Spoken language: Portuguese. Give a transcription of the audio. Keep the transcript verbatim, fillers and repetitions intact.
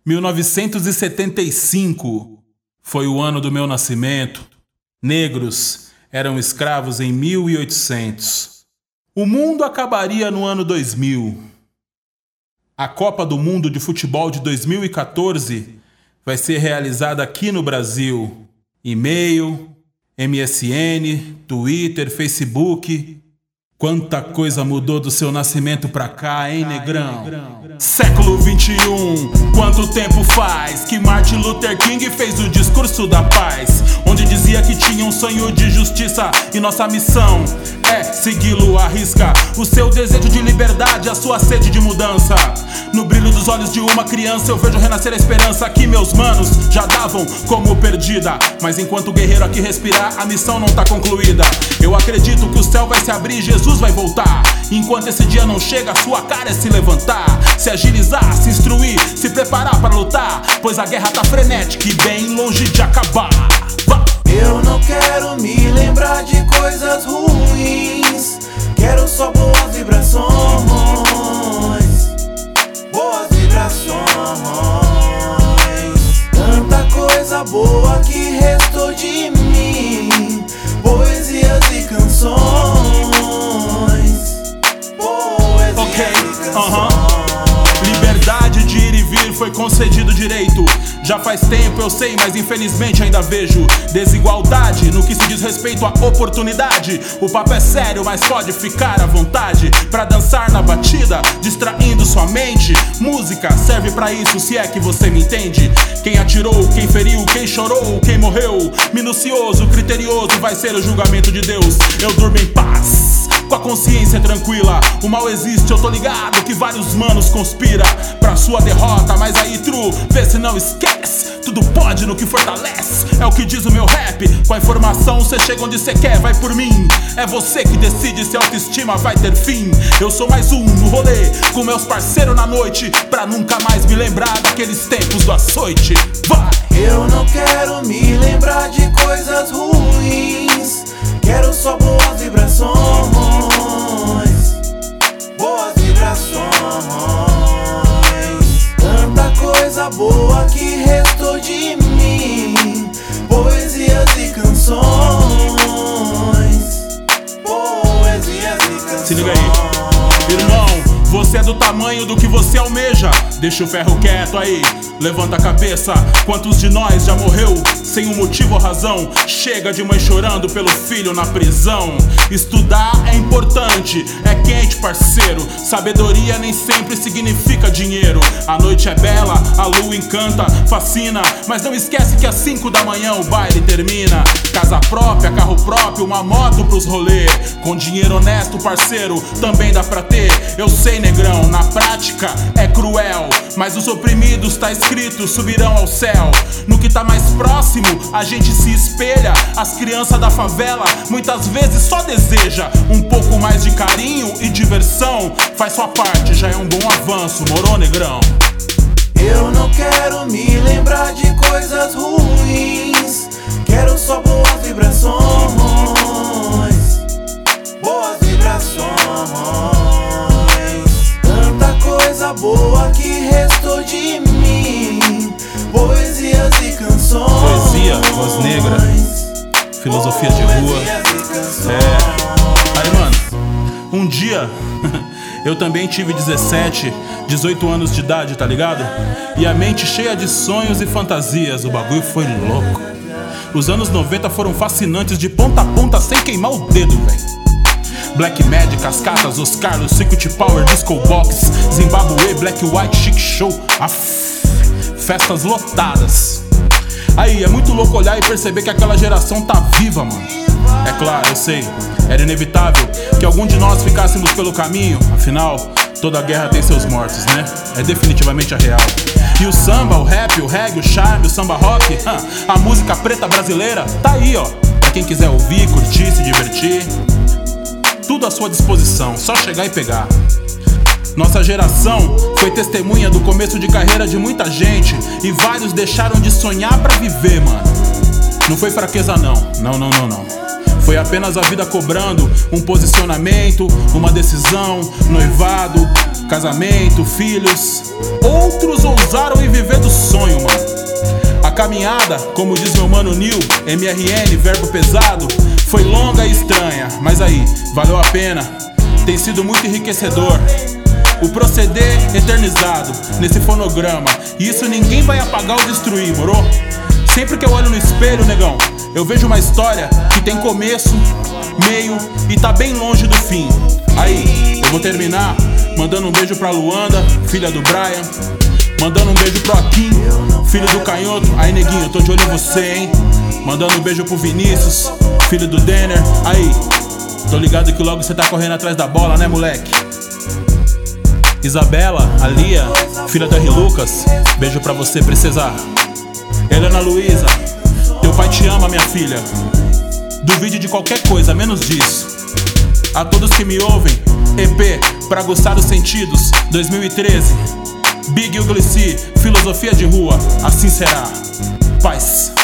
mil novecentos e setenta e cinco foi o ano do meu nascimento. Negros eram escravos em mil e oitocentos. O mundo acabaria no ano dois mil. A Copa do Mundo de Futebol de dois mil e quatorze vai ser realizada aqui no Brasil. E-mail, M S N, Twitter, Facebook. Quanta coisa mudou do seu nascimento pra cá, hein, negrão? Século vinte e um, quanto tempo faz que Martin Luther King fez o discurso da paz, onde dizia que tinha um sonho de justiça e nossa missão é segui-lo à risca. O seu desejo de liberdade, a sua sede de mudança. No brilho dos olhos de uma criança eu vejo renascer a esperança que meus manos já davam como perdida. Mas enquanto o guerreiro aqui respirar, a missão não tá concluída. Eu acredito que o céu vai se abrir e Jesus vai voltar. Enquanto esse dia não chega, a sua cara é se levantar, se agilizar, se instruir, se preparar para lutar, pois a guerra tá frenética e bem longe de acabar. Eu não quero me lembrar de coisas ruins, quero só boas vibrações, boas vibrações. Tanta coisa boa que restou de mim, poesias e canções, poesias okay. e canções. uh-huh. Liberdade de ir e vir foi concedido direito. Já faz tempo eu sei, mas infelizmente ainda vejo desigualdade no que se diz respeito à oportunidade. O papo é sério, mas pode ficar à vontade pra dançar na batida, distraindo sua mente. Música serve pra isso, se é que você me entende. Quem atirou, quem feriu, quem chorou, quem morreu, minucioso, criterioso vai ser o julgamento de Deus. Eu durmo em paz, com a consciência tranquila. O mal existe, eu tô ligado que vários manos conspira pra sua derrota, mas aí true, vê se não esquece. Tudo pode no que fortalece, é o que diz o meu rap. Com a informação cê chega onde cê quer, vai por mim. É você que decide se a autoestima vai ter fim. Eu sou mais um no rolê, com meus parceiros na noite, pra nunca mais me lembrar daqueles tempos do açoite. Vai! Eu não quero me lembrar de coisas ruins, quero só boas vibrações, boas vibrações. Tanta coisa boa que restou de mim, poesias e canções, poesias e canções. Se liga aí, irmão, você é do tamanho do que você almeja. Deixa o ferro quieto aí, levanta a cabeça. Quantos de nós já morreu sem um motivo ou razão? Chega de mãe chorando pelo filho na prisão. Estudar é importante, é quente, parceiro. Sabedoria nem sempre significa dinheiro. A noite é bela, a lua encanta, fascina, mas não esquece que às cinco da manhã o baile termina. Casa própria, carro próprio, uma moto pros rolê. Com dinheiro honesto, parceiro, também dá pra ter. Eu sei, negrão, na prática é cruel, mas os oprimidos, tá escrito, subirão ao céu. No que tá mais próximo, a gente se espelha. As crianças da favela muitas vezes só deseja um pouco mais de carinho e diversão. Faz sua parte, já é um bom avanço, morou, negrão? Eu não quero me lembrar de coisas ruins, quero só boas vibrações, boas vibrações. Tanta coisa boa que restou de mim, poesias e canções. Poesia, voz negra, filosofia de rua. É. Aí, mano, um dia eu também tive dezessete, dezoito anos de idade, tá ligado? E a mente cheia de sonhos e fantasias, o bagulho foi louco. Os anos noventa foram fascinantes de ponta a ponta sem queimar o dedo, velho. Black Magic, Cascatas, Os Carlos, Secret Power, Disco Box, Zimbabwe, Black White, Chic Show, Aff, festas lotadas. Aí, é muito louco olhar e perceber que aquela geração tá viva, mano. É claro, eu sei, era inevitável que algum de nós ficássemos pelo caminho. Afinal, toda guerra tem seus mortos, né? É definitivamente a real. E o samba, o rap, o reggae, o charme, o samba rock, a música preta brasileira, tá aí, ó. Pra quem quiser ouvir, curtir, se divertir, tudo à sua disposição, só chegar e pegar. Nossa geração foi testemunha do começo de carreira de muita gente, e vários deixaram de sonhar pra viver, mano. Não foi fraqueza não, não, não, não, não. Foi apenas a vida cobrando um posicionamento, uma decisão, noivado, casamento, filhos. Outros ousaram em viver dos sonho, mano. A caminhada, como diz meu mano Nil, M R N, verbo pesado, foi longa e estranha, mas aí, valeu a pena. Tem sido muito enriquecedor. O proceder eternizado nesse fonograma, e isso ninguém vai apagar ou destruir, moro? Sempre que eu olho no espelho, negão, eu vejo uma história que tem começo, meio e tá bem longe do fim. Aí, eu vou terminar mandando um beijo pra Luanda, filha do Brian. Mandando um beijo pro Akin, filho do Canhoto. Aí, neguinho, eu tô de olho em você, hein? Mandando um beijo pro Vinícius, filho do Denner. Aí, tô ligado que logo você tá correndo atrás da bola, né, moleque? Isabela, a Lia, filha do R. Lucas, beijo pra você, princesa. Helena Luísa, teu pai te ama, minha filha. Duvide de qualquer coisa, menos disso. A todos que me ouvem, E P, pra aguçar os sentidos, dois mil e treze. Big Ugly C, filosofia de rua, assim será. Paz.